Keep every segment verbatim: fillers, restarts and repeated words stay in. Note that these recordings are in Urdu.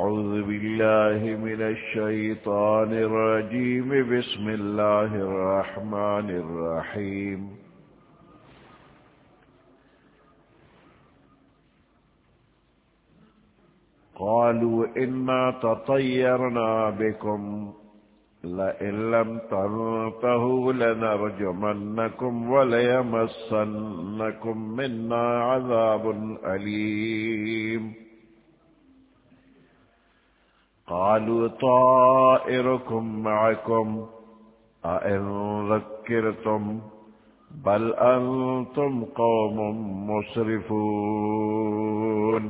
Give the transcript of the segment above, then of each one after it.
أعوذ بالله من الشيطان الرجيم بسم الله الرحمن الرحيم قالوا إنا تطيرنا بكم لئن لم تنتهوا لنرجمنكم وليمسنكم منا عذاب أليم قالوا طائركم معكم أئن ذكرتم بل أنتم قوم مسرفون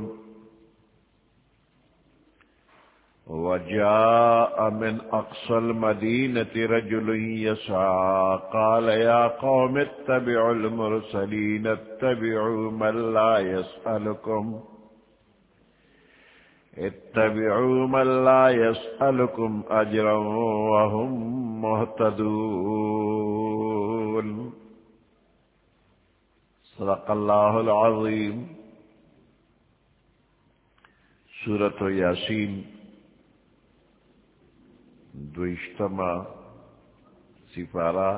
وجاء من أقصى المدينة رجل يسعى قال يا قوم اتبعوا المرسلين اتبعوا من لا يسألكم اتبعوا من لا يسألكم أجرا وهم مهتدون صدق الله العظيم. سورة ياسين دوشتما سفارہ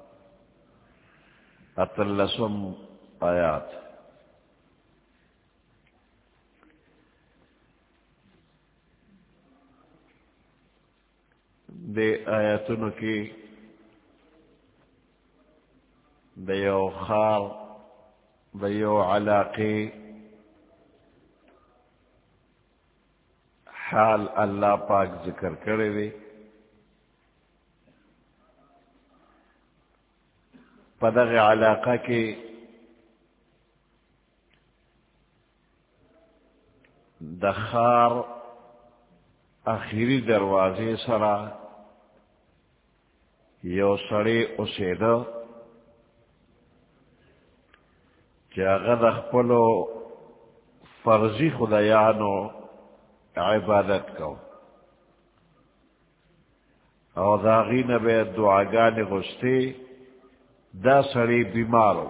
اتلسم آیات. دے آیاتن کی دیو خار دیو علاقی حال اللہ پاک ذکر کرے دے. پدغ علاقہ کے دخار آخری دروازے سرا یو سڑے اسیدہ چاغد اخپلو فرضی خدایانو عبادت کو او داغین بے دعاگان غستے. دا سڑی بیمارو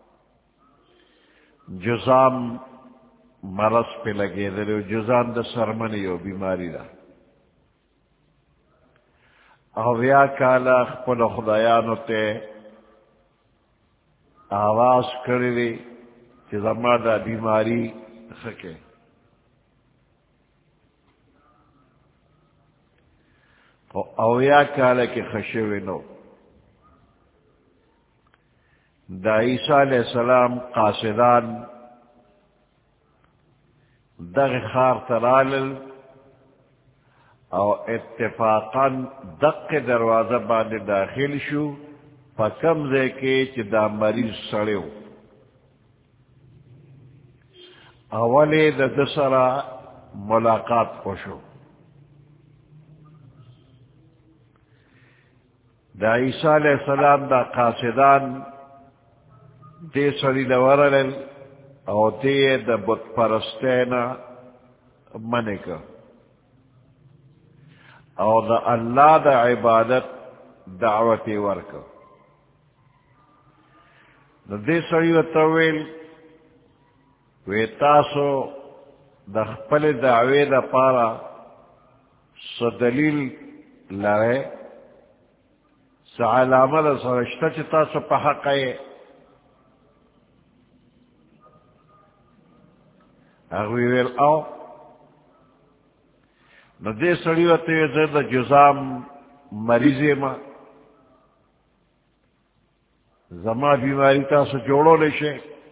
جزام مرض پہ لگے دلو جزام دا سرمنی ہو بیماری دا اویا کالا خپل خدایانو تے آواز کردی کہ زما دا بیماری خکے. اویا کالا کی خشوی نو دا عیسیٰ علیہ السلام قاصدان دغ خار ترالل او اتفاقا دق دروازہ باندھ داخل شو پا کم دے کے چی دا مریض سڑیو. اولی دا دسرا ملاقات خوشو. دا عیسیٰ علیہ السلام دا قاصدان دے سڑی لورلل او دے دا بت پرستینا منکا او دا اللہ دا عبادت دعوتی ورکا. دے سڑی و طویل ویتاسو دا خپل دعوی دا پارا سو دلیل لرے سا علامہ دا سرشتا چی تاسو پا حقائے اگوی ویل او نو دے سڑیوتی زید جزام مریضی ما زما بیماری تاسو جوڑو لیشے.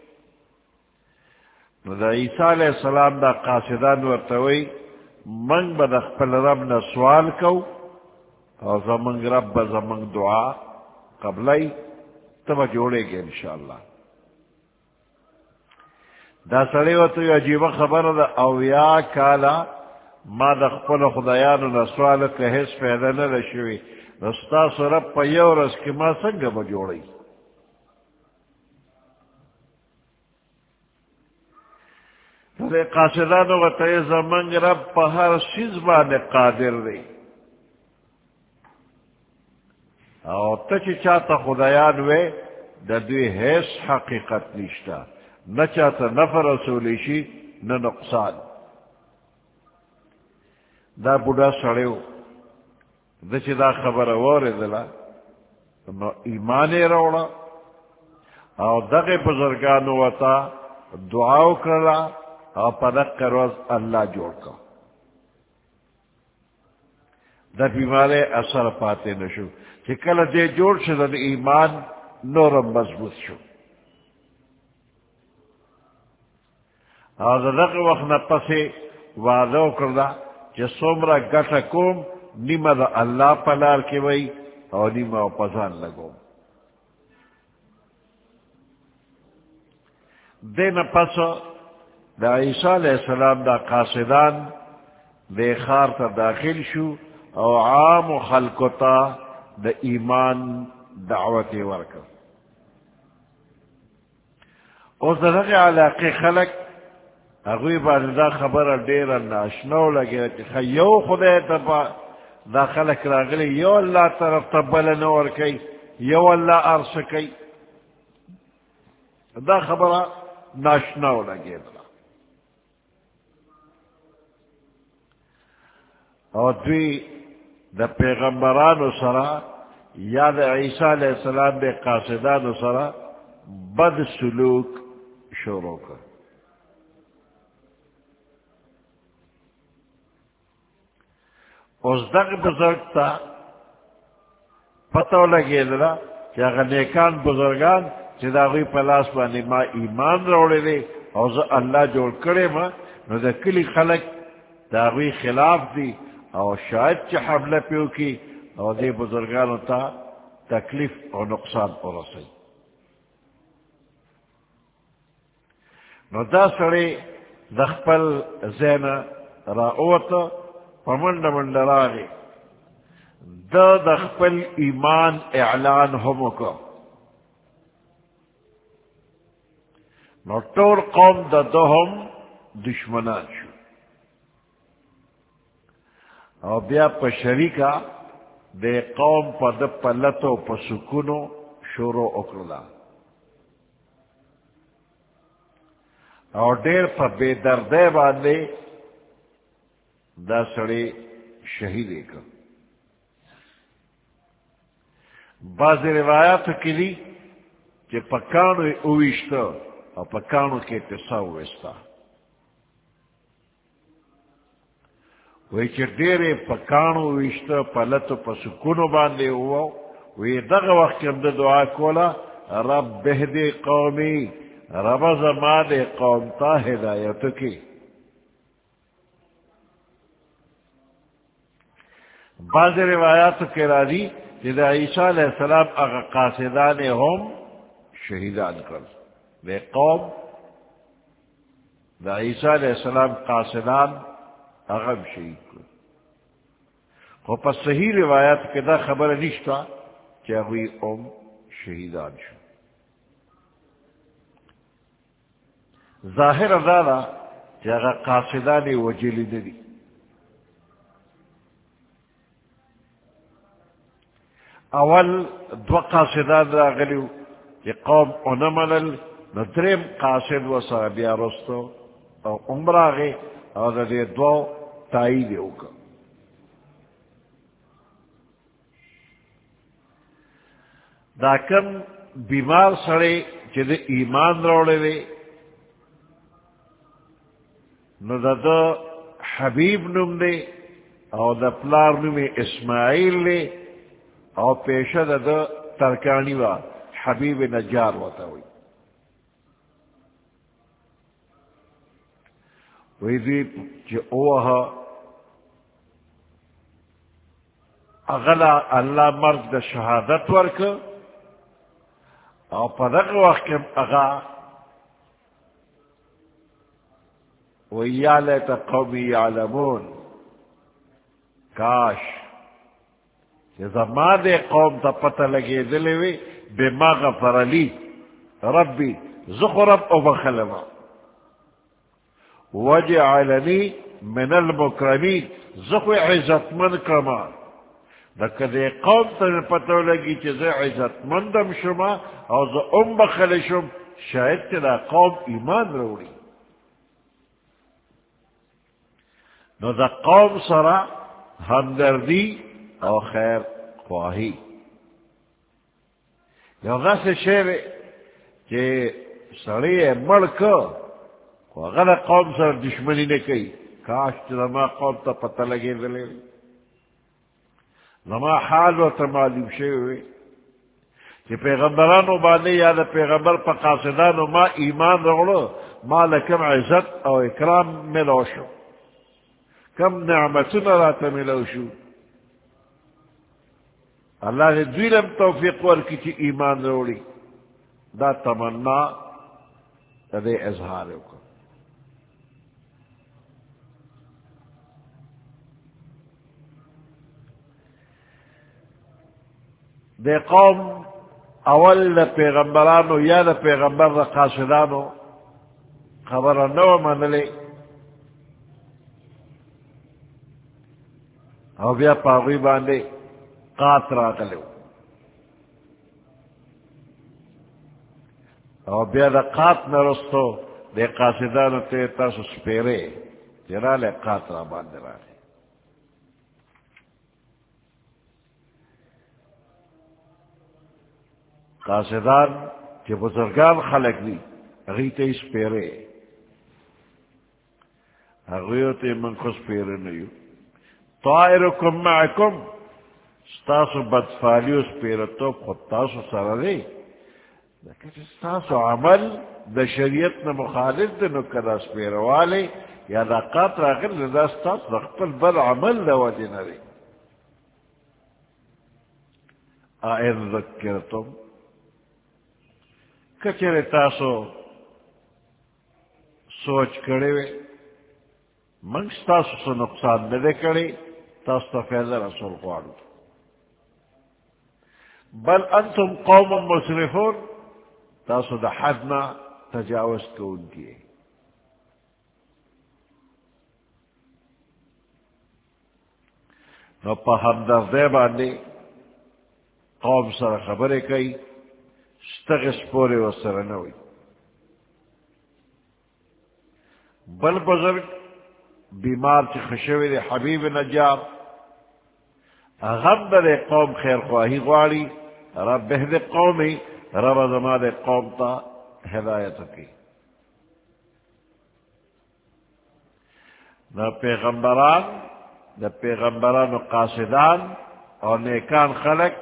نو دا عیسیٰ علیہ السلام دا قاصدان ورطوئی منگ با دا خپل رب نا سوال کو او زمانگ رب با زمانگ دعا قبلائی تب جوڑے گے انشاءاللہ. دا سڑے و تو عجیب خبر دا اویا کالا ما دا خپل خدایانو نسوال که حس پیدا نرشوی رستا سرب پا یو رس کی ما سنگ با جوڑی. دے قاصدانو غطای زمانگ رب پا ہر چیز بانے قادر دی او تچی چاہتا خدایان وے دا دوی حیث حقیقت نشتا نہ چاہتا نفع رسولی شی نہ نقصان. دا بوڑھا سڑیو دا چی دا خبر واری دلا نو ایمانی روڑا او دغی بزرگانو وطا دعاو کرلا او پدق کروز اللہ جوڑ کا دا بیمارے اثر پاتے نشو کہ کل دے جوڑ شد دا ایمان نورم مضبوط شو او دا دغی وقت نپسے وعدو کرلا کہ سومرا گٹا کوم نیمہ دا اللہ پلار کی وئی او نیمہ او پزان لگو دین پس دا عیسیٰ علیہ السلام دا قاصدان دے خار تا داخل شو او عام و خلقتا دا ایمان دعوت ورکا او دغی علاقی خلق اگوی بعد دا خبر دیر ناشنو لگی کہ خیو خدای تبا دا خلق راگلی یو اللہ طرف تبل نور کئی یو اللہ عرص کئی دا خبر ناشنو لگی دا اور دوی دا پیغمبرانو سرا یا دا عیسیٰ علیہ السلام دے قاصدانو سرا بد سلوک شروع کر اس دق بزرگ تا پتو لگے دلا کہ اگر نیکان بزرگان چی دا غوی پلاس بانی ما ایمان روڑے دے او زا اللہ جوڑ کرے ما نو دا کلی خلق دا غوی خلاف دی او شاید چی حملہ پیو کی او دے بزرگانو تا تکلیف او نقصان پرسی نو دا سڑے دخپل زین راوتا پمنڈ منڈ راغی دا دخپل ایمان اعلان ہمو کا نو طور قوم دا دہم دشمنان شو او بیا پا شریکا دے قوم پا دا پلتو پا سکونو شروع اکرلا او دیر پا بے دردے باندے دا سڑے شہیدے کا بعض روایات کلی کہ پکانو اویشتا اور پکانو کے تساو وستا وی چی دیرے پکانو اویشتا پلتو پسکونو باندے ہوا وی دغ وقت کم دا دعا کولا رب بہدے قومی رب زمان قوم تا ہدایتو کی بعض روایات کے راضی جدا عیسیٰ علیہ السلام اگر قاصدان ہم شہیدان کر دے قوم دا عیسیٰ علیہ السلام قاصدان اغم شہید کر خو پس صحیح روایات کے دا خبر نشتا کیا ہوئی ام شہیدان شو ظاہر ازالا کہ اگر قاصدان وجلی ندی اول دو قاصدان راغلیو کہ قوم انملل ندرم قاصد و صحابیہ رستو او عمراغی او دے دو تائید اوکا دا کم بیمار سڑے چید ایمان روڑے دے نو دا دا حبیب نم دے او دا پلار نم اسماعیل دے او پیشہ دا دا ترکانی وا حبیب نجار ہوتا ہوئی وی دی چی اوہا اغلا اللہ مرد دا شہادت ورک او پدق وقت اغا ویا لیتا قومی یعلمون کاش زمان دے قوم تا پتہ لگے دلوی بما غفر لی ربی زخرب او بخلما وجعلنی من المکرمین زخو عزت من کما دکہ دے قوم تا پتہ لگی چیز عزت مندم شما او زا ام بخل شم شاید تلا قوم ایمان روڑی نو دا قوم سرا ہمدردی او خیر خواہی یو غس شیر کہ سڑی مڑک اگر قوم سر دشمنی نے کئی کاش لما قوم تا پتہ لگے دلے لما حال و تمالیم شے ہوئے کہ پیغمبرانو باندے یا دا پیغمبر پا قاصدانو ما ایمان رغلو ما لکم عزت او اکرام ملو شو کم نعمتنا راتا ملو شو اللہ نے دویلم توفیق ورکی چی ایمان روڑی دا تمنا دے اظہار کو دے قوم اول دا پیغمبرانو یا دا پیغمبر دا قاصدانو خبر نو منلے او بیا پاغوی باندے قات راغلو او بیا دا قات نرستو دے قاصدانو تے تاسو سپیرے جرالے قات را باندے رالے قاصدان کہ بزرگان خلق دی اغیتے اس پیرے اغیوتے من خس پیرے نیو طائرکم معکم ستاسو بدفالیو اس پیرتو خود تاسو سردے لیکن ستاسو عمل دا شریعت نا مخالف دے نو کدا اس پیروالے یا دا قات راغل دا ستاس رقبل بل عمل دا وجہ نرے آئین ذکرتم کچرے تاسو سوچ کرے وے منگس تاسو سو نقصان ندے کرے تاسو تا فیضا رسول قوارو بل انتم قوم مسرفون تاسو دا حدنا تجاوز کون کیے نو پا ہمدردے باندے قوم سر خبرے کئی ستغس پورے و سرنوی بل بزرگ بیمار چی خشوی دے حبیب نجار غم دے قوم خیر خواہی غواری رب بہد قومی رب زمان دے قوم تا ہدایت کی نہ پیغمبران نہ پیغمبران و قاصدان اور نیکان خلق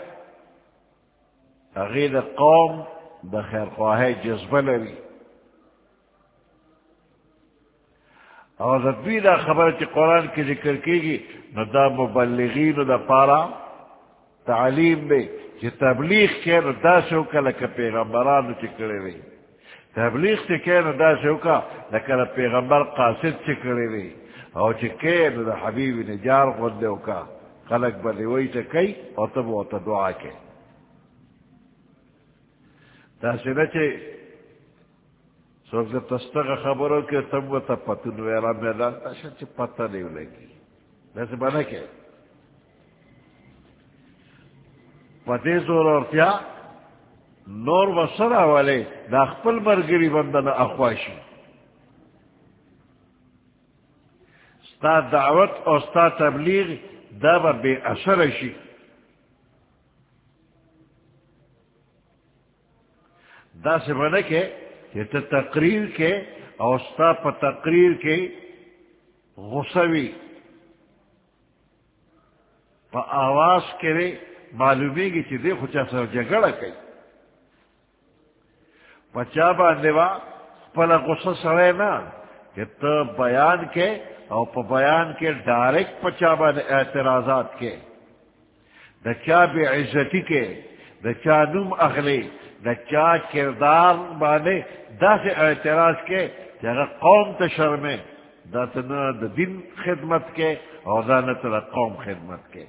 اغید قوم دا خیر خواہ جذبہ لری اور ردوی دا خبر چی قرآن کی ذکر کی گی نو دا مبلغین دا پارا تعلیم بے چی تبلیغ کے نو دا سوکا لکا پیغمبران چی کرے رہی تبلیغ چی کے نو دا سوکا لکا پیغمبر قاصد چی کرے رہی اور چی کے نو دا حبیب نجار غندے کا خلق بلیوئی تا کئی اور تب وہ تا دعا کے تاسی نچے سوک دا تستغ خبروں کے تم و تا پتن ویرا میدان تاشا چی پتہ نہیں لگی ویسے بنا کے پتے زور اور کیا نور و سرا والے دا خپل مرگری بندن اخواشی ستا دعوت اور ستا تبلیغ دا با بے اثر شی دا سے بنا کے کہ تا تقریر کے اور ستا پا تقریر کے غصوی پا آواز کرے معلومی گی چی دے خوچا سر جگڑا کئی پچا باندیوا پلا غصہ سرے نا کہ تا بیان کے اور پا بیان کے ڈائریکٹ پچا باندے اعتراضات کے دا چا بے عزتی کے دا چا نوم اخلی دا چا کردار باندے دا سے اعتراض کے کہ اگر قوم تا شرمے دا تنا دا دن خدمت کے اور دا نتا قوم خدمت کے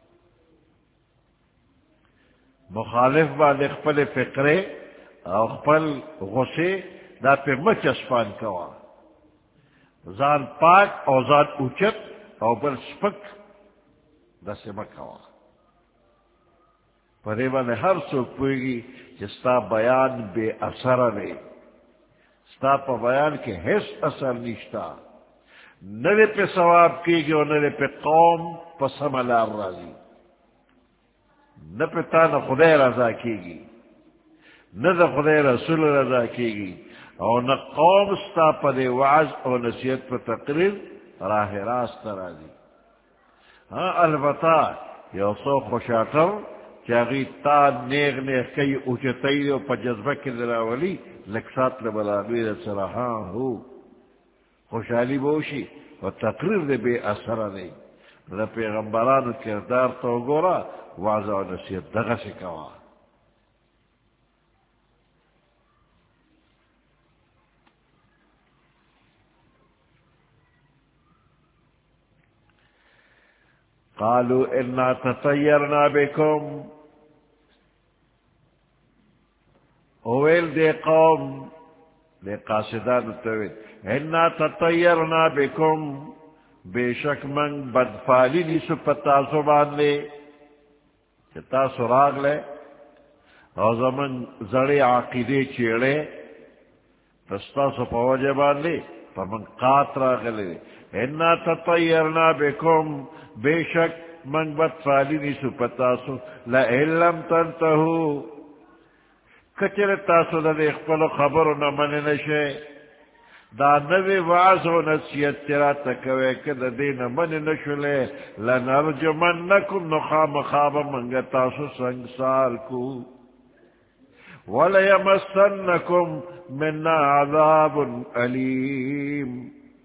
مخالف باندے خپل فکرے اور خپل غصے دا پہ مچ اسپان کوا زان پاک اور زان اوچت اور بل سپک دا سے مکوا پرے والے ہر سوک پوئے گی جستا بیان بے اثر رہے ستا پا بیان کے حس اثر نشتا نہ پہ ثواب کی گی اور نہ پہ قوم پسم لار راضی، نہ پہ تا نہ خدای رضا کی گی، نہ دا خدای رسول رضا کی گی، اور نہ قوم ستا پدے وعظ اور نصیحت پر تقریر راہ راست راضی۔ ہاں البتہ یو سو خوشاٹر چاگی تا نیغ نیغ کئی اوچتائی و پا جذبہ کی دراولی لکسات لبلاغی دا سرا ہاں ہو خوشحالی بوشی و تقریر دے بے اثر دے دا پیغمبرانو کردار تو گورا وعظ و نصیحت دغا سے کوا۔ قالوا انا تطیرنا بکم، اویل دے قوم دے قاصدان تویل انا تطیرنا بکم، بے شک من بدفالی نیسو پتاسو باندے چتا سراغ لے اور زمن زڑے عقیدے چیڑے پستاسو پوجے باندے فمن قاترا غلے انا تطیرنا بکم، بے شک من بدفالی نیسو پتاسو لئن لم تنتہو، کچر تاسو دا دے اخپلو خبرو نمن نشے دا نوی وعظ و نصیحت چرا تکوے کدا دے نمن نشلے لنرجمنکم نخام خواب منگا تاسو سنگسار کو ولیمسنکم مننا عذاب علیم،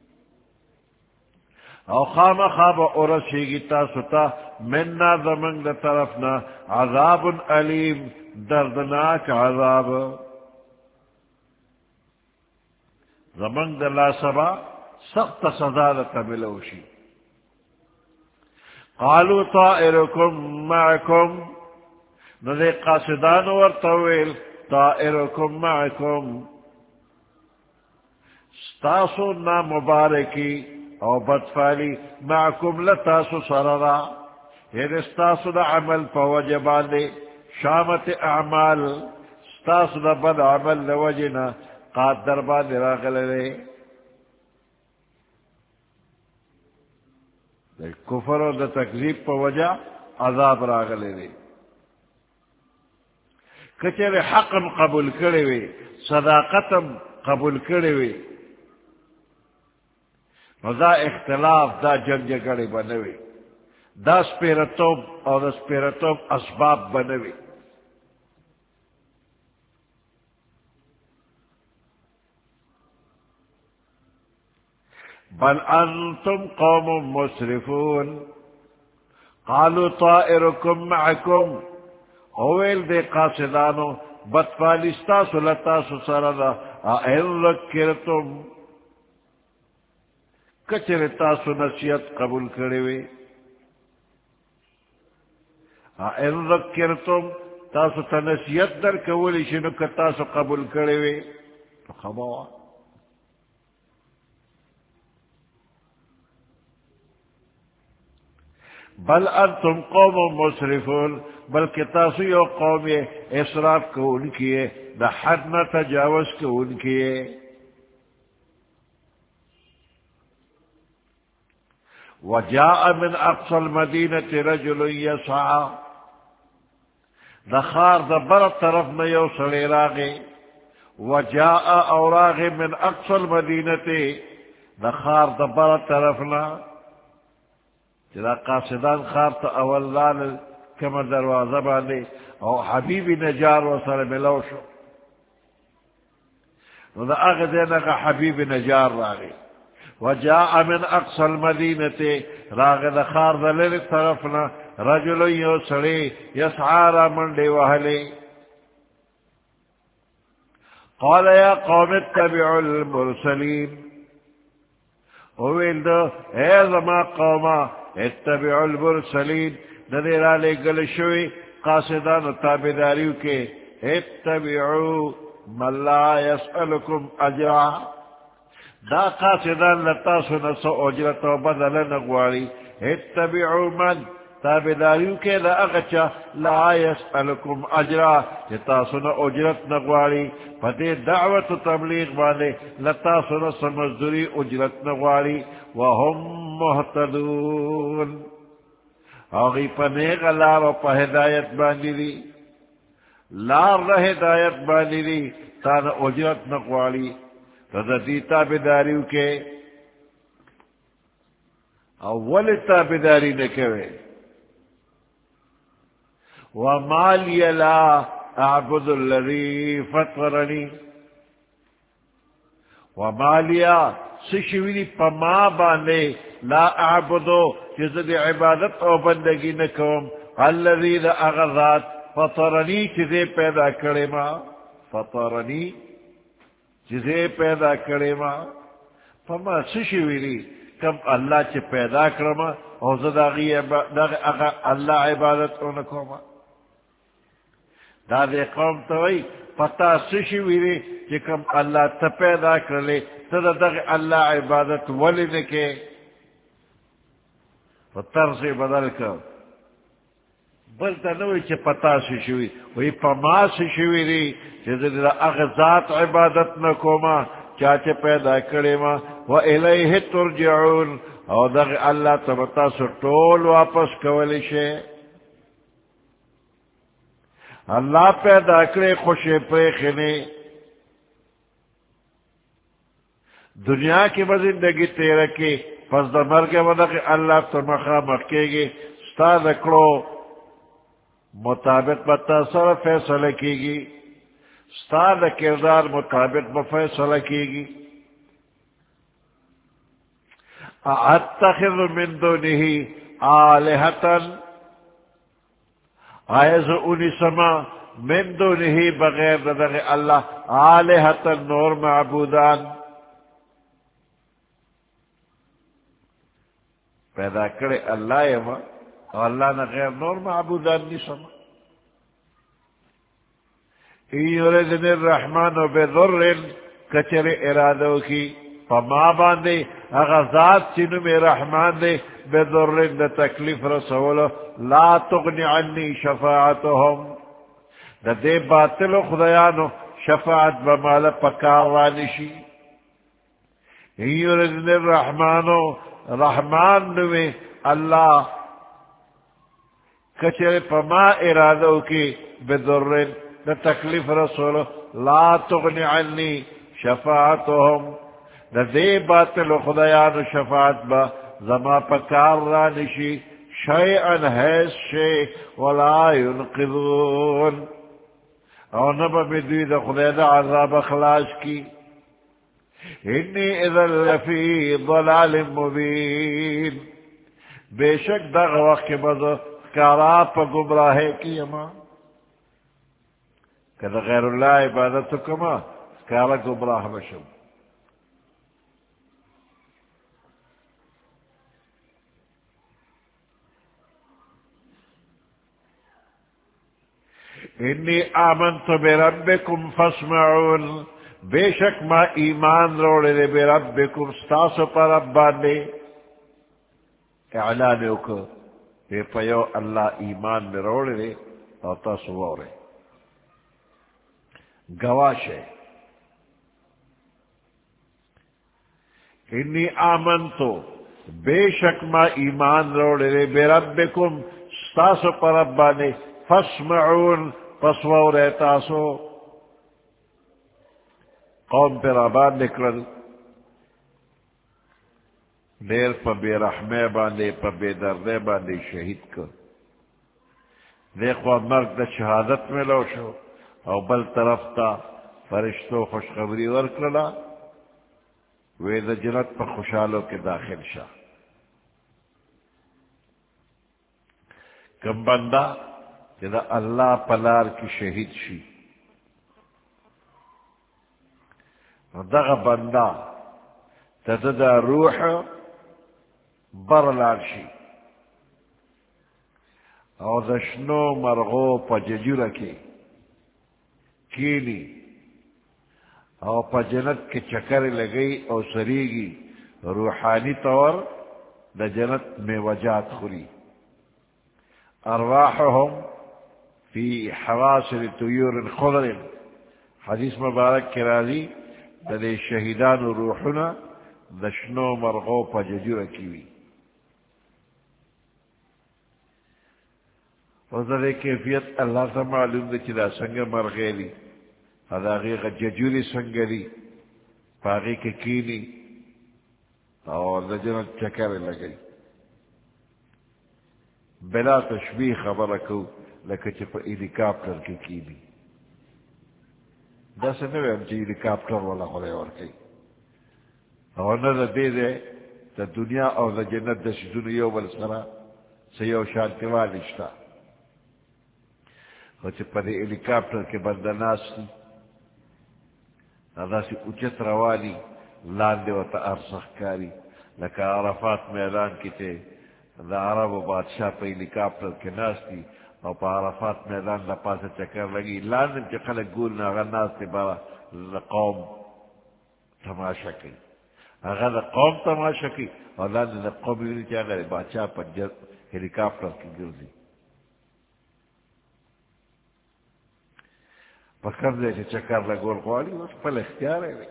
او خام خواب ارسیگی تاسو تا مننا زمن دا طرفنا عذاب علیم، دردناک عذاب زمن دا لا سبا سخت سزا دا ملوشی۔ قالوا طائرکم معکم، ندے قاصدان ورطویل طائرکم معکم، ستاسو نا مبارکی او بدفالی معکم لتاسو سررا، یعنی ستاسو دا عمل پا وجباندے شامت اعمال ستاسو دا بد عمل لوجنا قاد دربان راغل لے دا کفر و دا تکذیب پا وجہ عذاب راغل لے، کچر حقم قبول کرے وے صداقتم قبول کرے وے دا اختلاف دا جنگ جگڑے بنوے، دا سپیرتوب اور دا سپیرتوب اسباب بنوے۔ بل انتم قوم مسرفون، قالوا طائركم معكم، اویل دے قاصدانو بدفالستاسو لتاسو سردا این ذکرتم، کچر تاسو نصیحت قبول کروے، این ذکرتم تاسو تا نصیحت در کولی شنو کتاسو قبول کروے تو خباوا۔ بل انتم قوم مسرفون، بلکہ تاسو یو قوم اسراف کو ان کیے دا حد نہ تجاوز کو ان کیے۔ وجاء من اقصى المدينة رجل يسعى، دخار دا بر طرف میں یو سڑے راغے، وجاء اوراغ من اقصى المدينة دخار دا بر طرفنا، جدا قاصدان خار تا اول لال کم دروازہ باندے او حبیب نجار و سر ملو شو، نو دا اغدینا کا حبیب نجار راغے، وجاء من اقصى المدينة راغ دخار دا لر طرفنا رجل یو سڑے یسعى را منڈے وحلے، قال یا قوم اتبعوا المرسلین، اویل دو اے زما قوما اتبعوا المرسلین، ندیر آلے گل شوی قاصدان و تابداریو کے اتبعوا من لا يسألكم اجرا، دا قاصدان لتاسو نسو اجرت و بدل نغواری، اتبعوا من تابداریو کے دا اغچا لا یسألکم اجرا جتا سنا اجرت نغواری فدی دعوت و تبلیغ بانے لتا سنا سمزدوری اجرت نغواری وهم محتدون آغی پنیغ لار و پا ہدایت بانی دی لار را ہدایت بانی دی تانا اجرت نغواری رضا دی تابداریو کے اول تابداری نکوے وما لي لا أعبد الذي فطرني وما لي سشویری پما بانے لا اعبدو چیز عبادت او بندگی نکوم الذي دا اغذات فطرنی چیزے پیدا کرے ما فطرنی چیزے پیدا کرے ما پما سشویری کم اللہ چی پیدا کرما او زداغی اللہ عبادت او نکوما دا دے قوم توئی پتا سشویری چی کم اللہ تا پیدا کرلے تا دا اللہ عبادت ولی نکے فتر سے بدل کر بلتا نوی چی پتا سشویری وی پما سشویری چی دا اغذات عبادت نکوما چاچے پیدا کرے ما وَإِلَيْهِ تُرْجِعُونَ او دغ اللہ تبتا سٹول واپس کولی شے اللہ پیدا کرے خوشے پریخنے دنیا کی بزندگی تیرے کی پس دا مرگ ودغ اللہ تمخا مکے گی ستا دکڑو مطابق بتا سر فیصلہ کی گی ستا دا کردار مطابق بفیصلہ کی گی اتخذ من دونه آلہتاً آئیز انی سما من دونه بغیر دغ اللہ آلہتاً نور معبودان پیدا کرے اللہ یما اور اللہ نے غیر نور معبودان نہیں سما این یردن الرحمن بذر کچر ارادو کی فما باندے اغذات چنو میں رحمان دے بذرن دا تکلیف رسولو لا تغنی عنی شفاعتهم دا دے باطلو خدایانو شفاعت بمالا پکاروانشی این یردن الرحمانو رحمان نوے اللہ کچر پما ارادو کی بذرن دا تکلیف رسولو لا تغنی عنی شفاعتهم دا دے باطل خدایان شفاعت با زما پکار رانشی شیئن حیث شی ولا ينقذون او نبا بدوی دا خدای دا عذاب اخلاص کی انی اذن لفی ضلال مبین بے شک دا وقت کے بزا کارا پا گمراہے کی اما کہ دا غیر اللہ عبادت کما کارا گمراہ بشم انی آمنت بربکم فاسمعون بے شک ما ایمان روڑے دے بربکم ستاسو پر ربانے اعلانیو کو بے پیو اللہ ایمان میں روڑے دے اور تاسو وورے گواشے انی آمنتو بے شک ما ایمان روڑے دے بربکم ستاسو پر ربانے فاسمعون پسوو رہتاسو قوم پر آباد نکرل دیر پا بے رحمے باندے پا بے دردے باندے شہید کر دیکھو مرگ دا شہادت میں لو شو او بل طرف تا فرشتو خوشخبری ورکرلا وے دا جنت پا خوشحالوں کے داخل شا کم بندہ جدا اللہ پلار کی شہید شی دغ بندہ تددا روح برلار شی او دشنو مرغو پا ججو رکی کینی او پا جنت کے چکر لگئی او سریگی روحانی طور دا جنت میں وجات خوری ارواحهم فی حواسر طیور خضر حدیث مبارک کے راضی دے شہیدان روحنا دشنو مرغو پا ججور کیوی اور دے کیفیت اللہ تا معلوم دے چلا سنگ مرغیلی اداغی ججوری سنگلی پاغی کے کینی اور لجنت چکر لگئی بلا تشبیح خبر کو لکه چې په هلیکاپټر کې کینی داسې نه ویم چې هلیکاپټر والا خدای ورکوي او نه د دې دی د دنیا او د جنت د شیزونو یو بل سره څه یو شانتیوالی شته خو چې په دې هلیکاپټر کې بنده ناست وي داسې اوچت روالي لاندې ورته ارسخ کاري لکه عرفات میدان کې ته د عربو بادشاہ په هلیکاپټر کې ناست دي او په عرفات میدان د پاسه چکر لگی لازم چې خلک ګور نه هغه ناست دی بره د قوم تماشا کوي هغه د قوم تماشا کوي او لاندې د قوم ویني چې هغه د بادشاہ په هلیکاپټر کې ګرځي په کوم ځای چې چکر لګول غواړي اوس خپل اختیار دی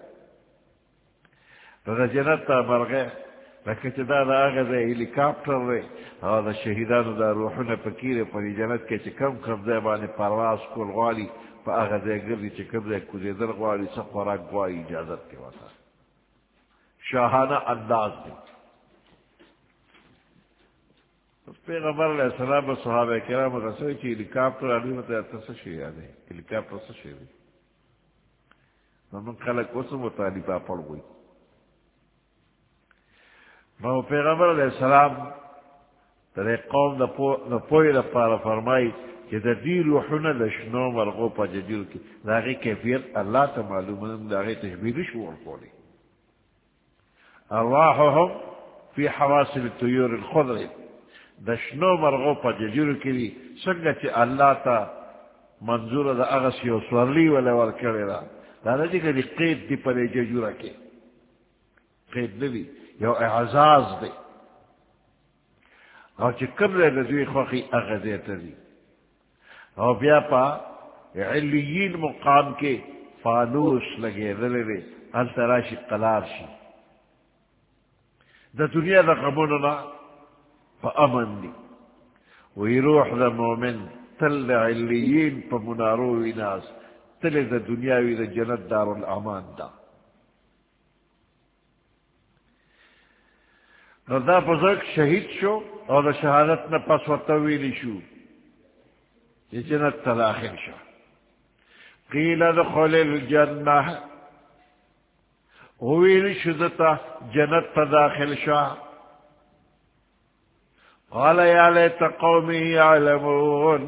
نو د جنت ته مرغه لکه چې دا د هغه د هلیکاپټر دی او د شهیدانو دا روحونه پکې دی په دې جنت کې چې کم کم ځای باندې پرواز کول غواړي په هغه ځای ګرځي چې کوم ځای کوزېدل غواړي څه خوراک غواړي اجازت کې ورته شاهانه انداز دی پیغمبر علیہ السلام و صحابہ کرام رسول چې هلیکاپټر علی مته څه شي یادې هلیکاپټر څه شي دی نو موږ خلک اوس مطالبه پړوي نو پیغمبر علیہ السلام ترے قوم دا پوئی دا پارا فرمائی کہ دا دی روحونا لشنو مرغو پا جدیر کی دا غی کیفیت اللہ تا معلومن دا غی تشبیری شور کولی ارواحهم فی حواسل الطیور الخضر دا شنو مرغو پا جدیر کی سنگا چی اللہ تا منظور دا اغسی و سورلی ولی ورکر دا دا دا دی کہ قید دی پا جدیر کی قید نبی یو اعزاز دی او چې کم دی د دوی خوښي هغه ځای ته ځي او بیا په علیین مقام کې فانوس لګېدلی دی هلته راشي قلار شي د دنیا د غمونو نه په امن دي وی روح د مؤمن تل د علیین په منارو وي ناس تل د دنیا وي د جنت دارالامان ده نو دا بزرگ شہید شو اور دا شہادت نہ پس وطویلی شو یہ جنت تا داخل شو قیل ادخل الجنہ ویلی شدتا جنت تا داخل شو قال یا لیت قومی یعلمون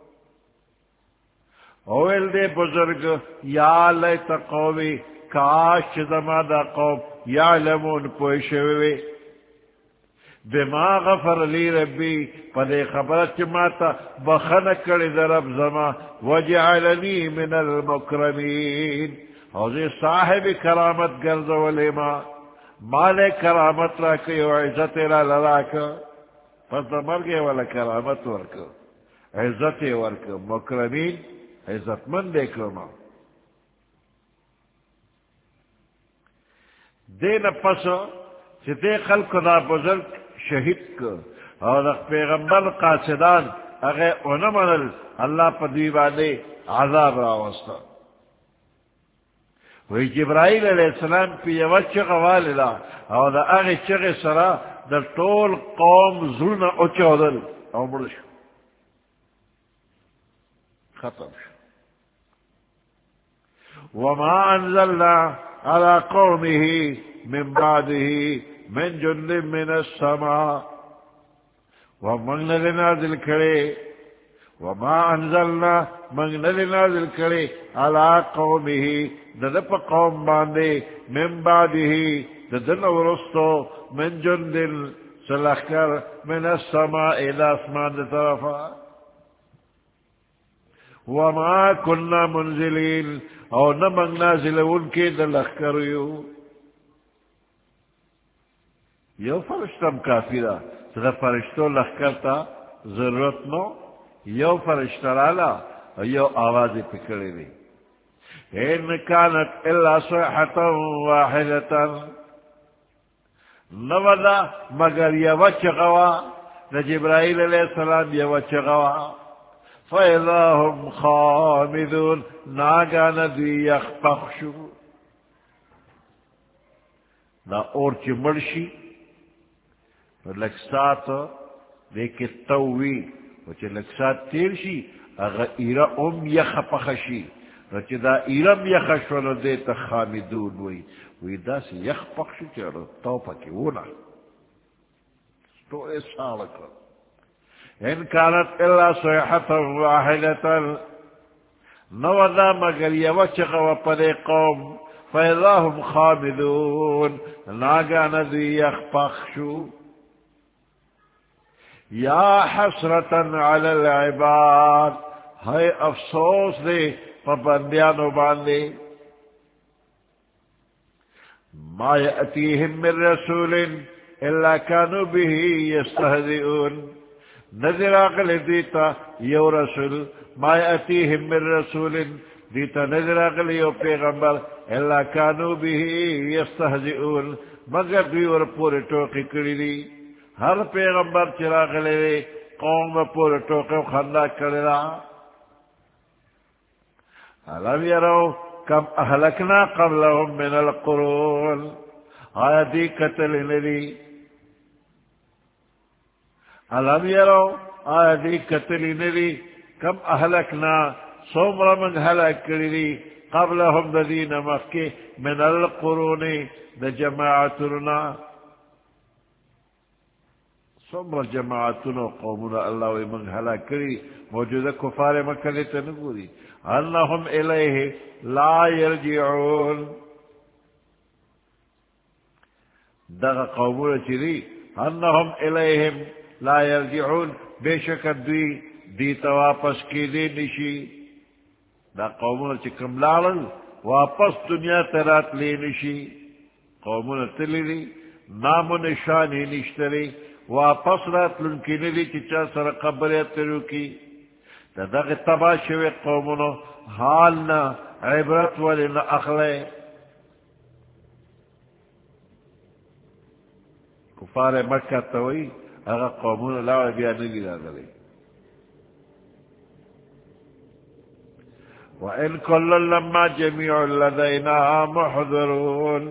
ویل دے بزرگ یا لیت قومی کاش زما دا قوم یعلمون پوشوی بما غفر لی ربی پدے خبرت ماتا بخنک کردی در رب زما وجعلنی من المکرمین حوزی صاحب کرامت گرد ولیما مال کرامت راکی و عزت را لراکا پس دا مرگے والا کرامت ورکا عزت ورکا مکرمین عزت من دے کرما دین پسو چی دے خلق دا بزرگ شہید کو اور پیغمبر قاصدان اگر انمنل اللہ پا دیوانے عذاب راوستا وی جبرائیل علیہ السلام پی یو چغ والیلا اور دا اگر چغ سرا دا طول قوم ظلم اچودل او مرشو ختم شو وما انزلنا على قومه من بعده من جند من السماء ومن نازل کرے وما انزلنا من نازل کرے على قومه ددپ قوم باندے من بعده ددن ورستو من جند سلخکر من السماء الى اسمان طرفا وما كنا منزلين او نمن نازل ان کے دلخکر یو یو فرشتم کافی دا دا فرشتو لخکر تا ضرورت نو یو فرشتہ رالا یو آواز پکڑے دی ان کانت الا صیحتا واحدتا نودا مگر یو چغوا نہ جبرائیل علیہ السلام یو چغوا فاذا هم خامدون ناگان دی یخپخشو نا اور چی مرشی لکسات لیکی تووی وچی لکسات تیر شی اگا ایرا ام یخ پخشی وچی دا ایرم یخشولو دیتا خامدون وی وی دا سی یخ پخشی چیرو تو پاکی ونا تو ایسا لکر ان کانت الا صیحتا واحدتا نودا مگر یوچغ و پدی قوم فاذا هم خامدون ناگان دی یخپخشو یا حسرتا علی العباد ہے افسوس دے پابندیانو باندے ما یأتیہم من رسول الا کانوا به یستہزئون نظر آقل دیتا یو رسول ما یأتیہم من رسول دیتا نظر آقل یو پیغمبر الا کانوا به یستہزئون مگر دوی ور پوری ٹوکی کری دی ہر پیغمبر چرا غلے قوم پوری ٹوکی خندا کرلا علم یرو کم اہلکنا قبلهم من القرون آیا دی قتل ندی علم یرو آیا دی قتل ندی کم اہلکنا سومر من حلق کری قبلهم ددین مکی من القرون دا جماعتنا سومر جماعتنا قومنا اللہ وی من حلق کری موجودہ کفار مکہ لیتا نگوری انہم الیہ لا یرجعون دغا قومنا چری انہم الیہم لا یرجعون بے شکر دوی دیتا واپس کی دی نشی دا قومنا چکم لالن واپس دنیا ترات لی نشی قومنا تلی دی نام و نشانی نشتری واپس رات لنکی ندی چچا سر قبریت ترو کی دا دغی تبا شوی قومنا حالنا عبرت ولنا اخلے کفار مکہ توئی اگا قومنا لاو بیا نگی دا دلی وَإِن كُلٌّ لَمَّا جَمِيعٌ لَدَيْنَا مُحْضَرُونَ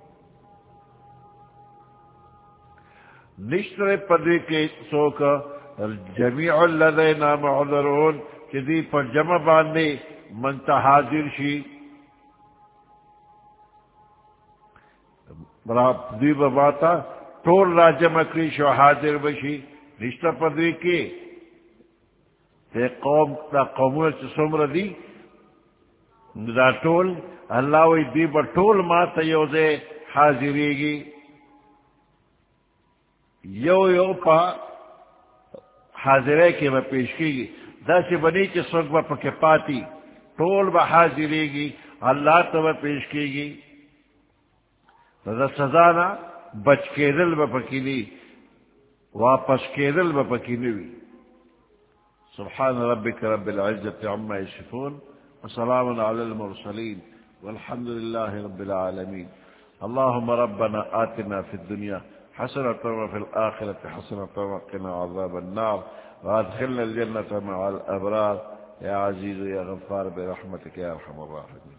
نشتر پدی کے سوکا جمیع لدینا محضرون کہ دی پر جمع باندے منتا حاضر شی دی بباتا طول را جمع کریش و حاضر بشی نشتر پدی کے تے قوم تا قومون چسومر دی دا طول اللہ وی دی با طول ما تا یوزے حاضری گی یو یو پا حاضرے کے با پیش کی گی دا سی بنی چی سوک با پک پاتی طول با حاضرے گی اللہ تا با پیش کی گی دا سزانا بچ کے دل با پکیلی واپس کے دل با پکیلی سبحان ربک رب العزت عما یصفون وسلام علی المرسلین والحمد للہ رب العالمین اللهم ربنا آتنا في الدنيا حسنة وفي الآخرة حسنة وقنا عذاب النار وادخلنا الجنة مع الأبرار يا عزيز يا غفار برحمتك يا أرحم الراحمين.